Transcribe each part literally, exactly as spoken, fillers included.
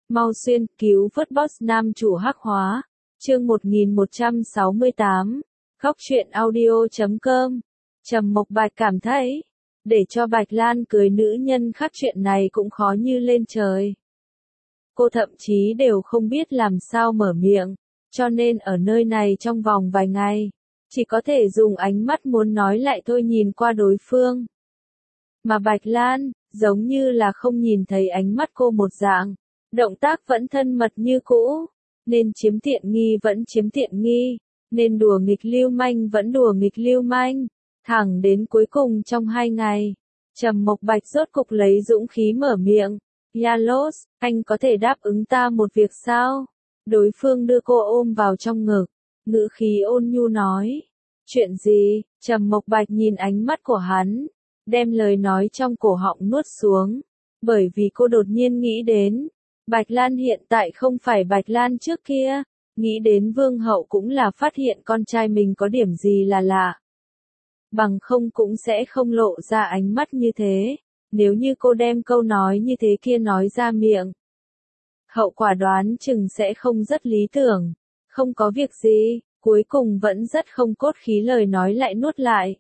Mau xuyên, cứu vớt boss nam chủ hắc hóa. Chương một nghìn một trăm sáu mươi tám. Khóc chuyện audio chấm com. Trầm Mộc Bạch cảm thấy, để cho Bạch Lan cưới nữ nhân khác chuyện này cũng khó như lên trời. Cô thậm chí đều không biết làm sao mở miệng, cho nên ở nơi này trong vòng vài ngày, chỉ có thể dùng ánh mắt muốn nói lại thôi nhìn qua đối phương. Mà Bạch Lan, giống như là không nhìn thấy ánh mắt cô một dạng, động tác vẫn thân mật như cũ, nên chiếm tiện nghi vẫn chiếm tiện nghi, nên đùa nghịch lưu manh vẫn đùa nghịch lưu manh, thẳng đến cuối cùng trong hai ngày, Trầm Mộc Bạch rốt cục lấy dũng khí mở miệng, Yalos, anh có thể đáp ứng ta một việc sao? Đối phương đưa cô ôm vào trong ngực, ngữ khí ôn nhu nói, chuyện gì? Trầm Mộc Bạch nhìn ánh mắt của hắn, đem lời nói trong cổ họng nuốt xuống, bởi vì cô đột nhiên nghĩ đến, Bạch Lan hiện tại không phải Bạch Lan trước kia, nghĩ đến Vương Hậu cũng là phát hiện con trai mình có điểm gì là lạ. Bằng không cũng sẽ không lộ ra ánh mắt như thế, nếu như cô đem câu nói như thế kia nói ra miệng. Hậu quả đoán chừng sẽ không rất lý tưởng, không có việc gì, cuối cùng vẫn rất không cốt khí lời nói lại nuốt lại.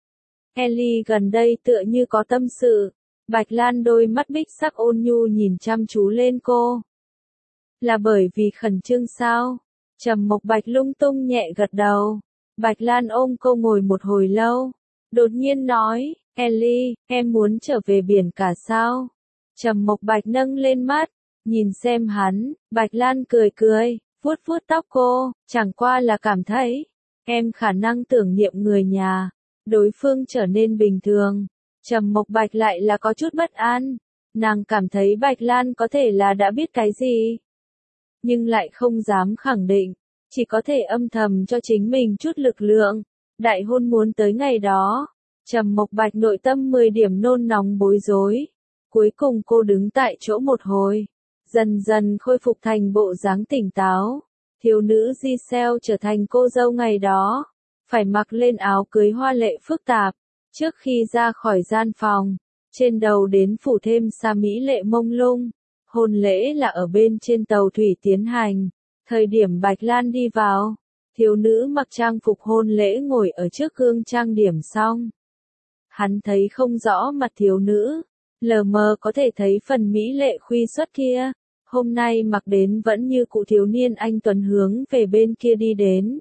Ellie gần đây tựa như có tâm sự, Bạch Lan đôi mắt bích sắc ôn nhu nhìn chăm chú lên cô. Là bởi vì khẩn trương sao? Trầm Mộc Bạch lung tung nhẹ gật đầu. Bạch Lan ôm cô ngồi một hồi lâu, đột nhiên nói, Ellie, em muốn trở về biển cả sao? Trầm Mộc Bạch nâng lên mắt, nhìn xem hắn, Bạch Lan cười cười, vuốt vuốt tóc cô, chẳng qua là cảm thấy, em khả năng tưởng niệm người nhà. Đối phương trở nên bình thường, Trầm Mộc Bạch lại là có chút bất an, nàng cảm thấy Bạch Lan có thể là đã biết cái gì, nhưng lại không dám khẳng định, chỉ có thể âm thầm cho chính mình chút lực lượng. Đại hôn muốn tới ngày đó, Trầm Mộc Bạch nội tâm mười điểm nôn nóng bối rối, cuối cùng cô đứng tại chỗ một hồi, dần dần khôi phục thành bộ dáng tỉnh táo, thiếu nữ Giselle trở thành cô dâu ngày đó. Phải mặc lên áo cưới hoa lệ phức tạp, trước khi ra khỏi gian phòng, trên đầu đến phủ thêm sa mỹ lệ mông lung. Hôn lễ là ở bên trên tàu thủy tiến hành, thời điểm Bạch Lan đi vào, thiếu nữ mặc trang phục hôn lễ ngồi ở trước gương trang điểm xong. Hắn thấy không rõ mặt thiếu nữ, lờ mờ có thể thấy phần mỹ lệ khuy xuất kia, hôm nay mặc đến vẫn như cụ thiếu niên anh tuấn hướng về bên kia đi đến.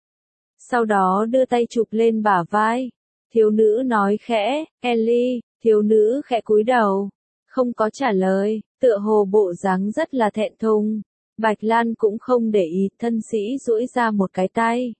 Sau đó đưa tay chụp lên bả vai. Thiếu nữ nói khẽ, Ellie, thiếu nữ khẽ cúi đầu. Không có trả lời, tựa hồ bộ dáng rất là thẹn thùng. Bạch Lan cũng không để ý, thân sĩ duỗi ra một cái tay.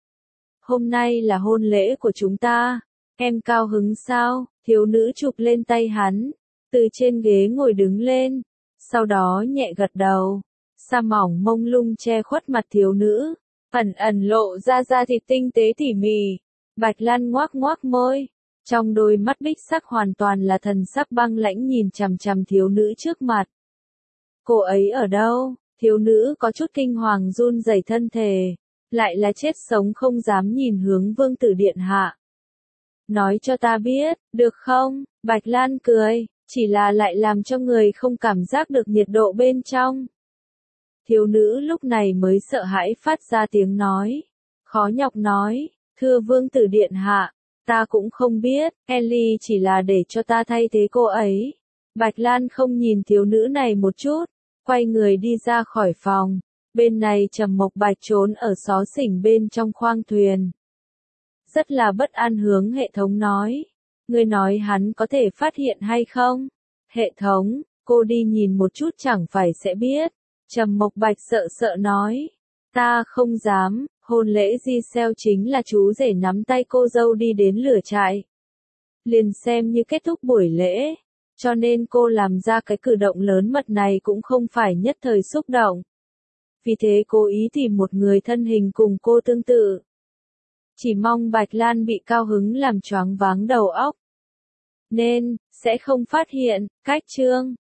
Hôm nay là hôn lễ của chúng ta. Em cao hứng sao? Thiếu nữ chụp lên tay hắn. Từ trên ghế ngồi đứng lên. Sau đó nhẹ gật đầu. Sa mỏng mông lung che khuất mặt thiếu nữ. Ẩn ẩn lộ ra da thịt tinh tế tỉ mỉ. Bạch Lan ngoác ngoác môi, trong đôi mắt bích sắc hoàn toàn là thần sắc băng lãnh nhìn chằm chằm thiếu nữ trước mặt. Cô ấy ở đâu? Thiếu nữ có chút kinh hoàng run rẩy thân thể, lại là chết sống không dám nhìn hướng Vương tử điện hạ. Nói cho ta biết, được không? Bạch Lan cười, chỉ là lại làm cho người không cảm giác được nhiệt độ bên trong. Thiếu nữ lúc này mới sợ hãi phát ra tiếng nói. Khó nhọc nói, thưa Vương tử điện hạ, ta cũng không biết, Ellie chỉ là để cho ta thay thế cô ấy. Bạch Lan không nhìn thiếu nữ này một chút, quay người đi ra khỏi phòng. Bên này Trầm Mộc Bạch trốn ở xó xỉnh bên trong khoang thuyền. Rất là bất an hướng hệ thống nói. Ngươi nói hắn có thể phát hiện hay không? Hệ thống, cô đi nhìn một chút chẳng phải sẽ biết. Trầm Mộc Bạch sợ sợ nói, ta không dám, hôn lễ Giselle chính là chú rể nắm tay cô dâu đi đến lửa trại. Liền xem như kết thúc buổi lễ, cho nên cô làm ra cái cử động lớn mật này cũng không phải nhất thời xúc động. Vì thế cố ý tìm một người thân hình cùng cô tương tự. Chỉ mong Bạch Lan bị cao hứng làm choáng váng đầu óc. Nên, sẽ không phát hiện, cách chương.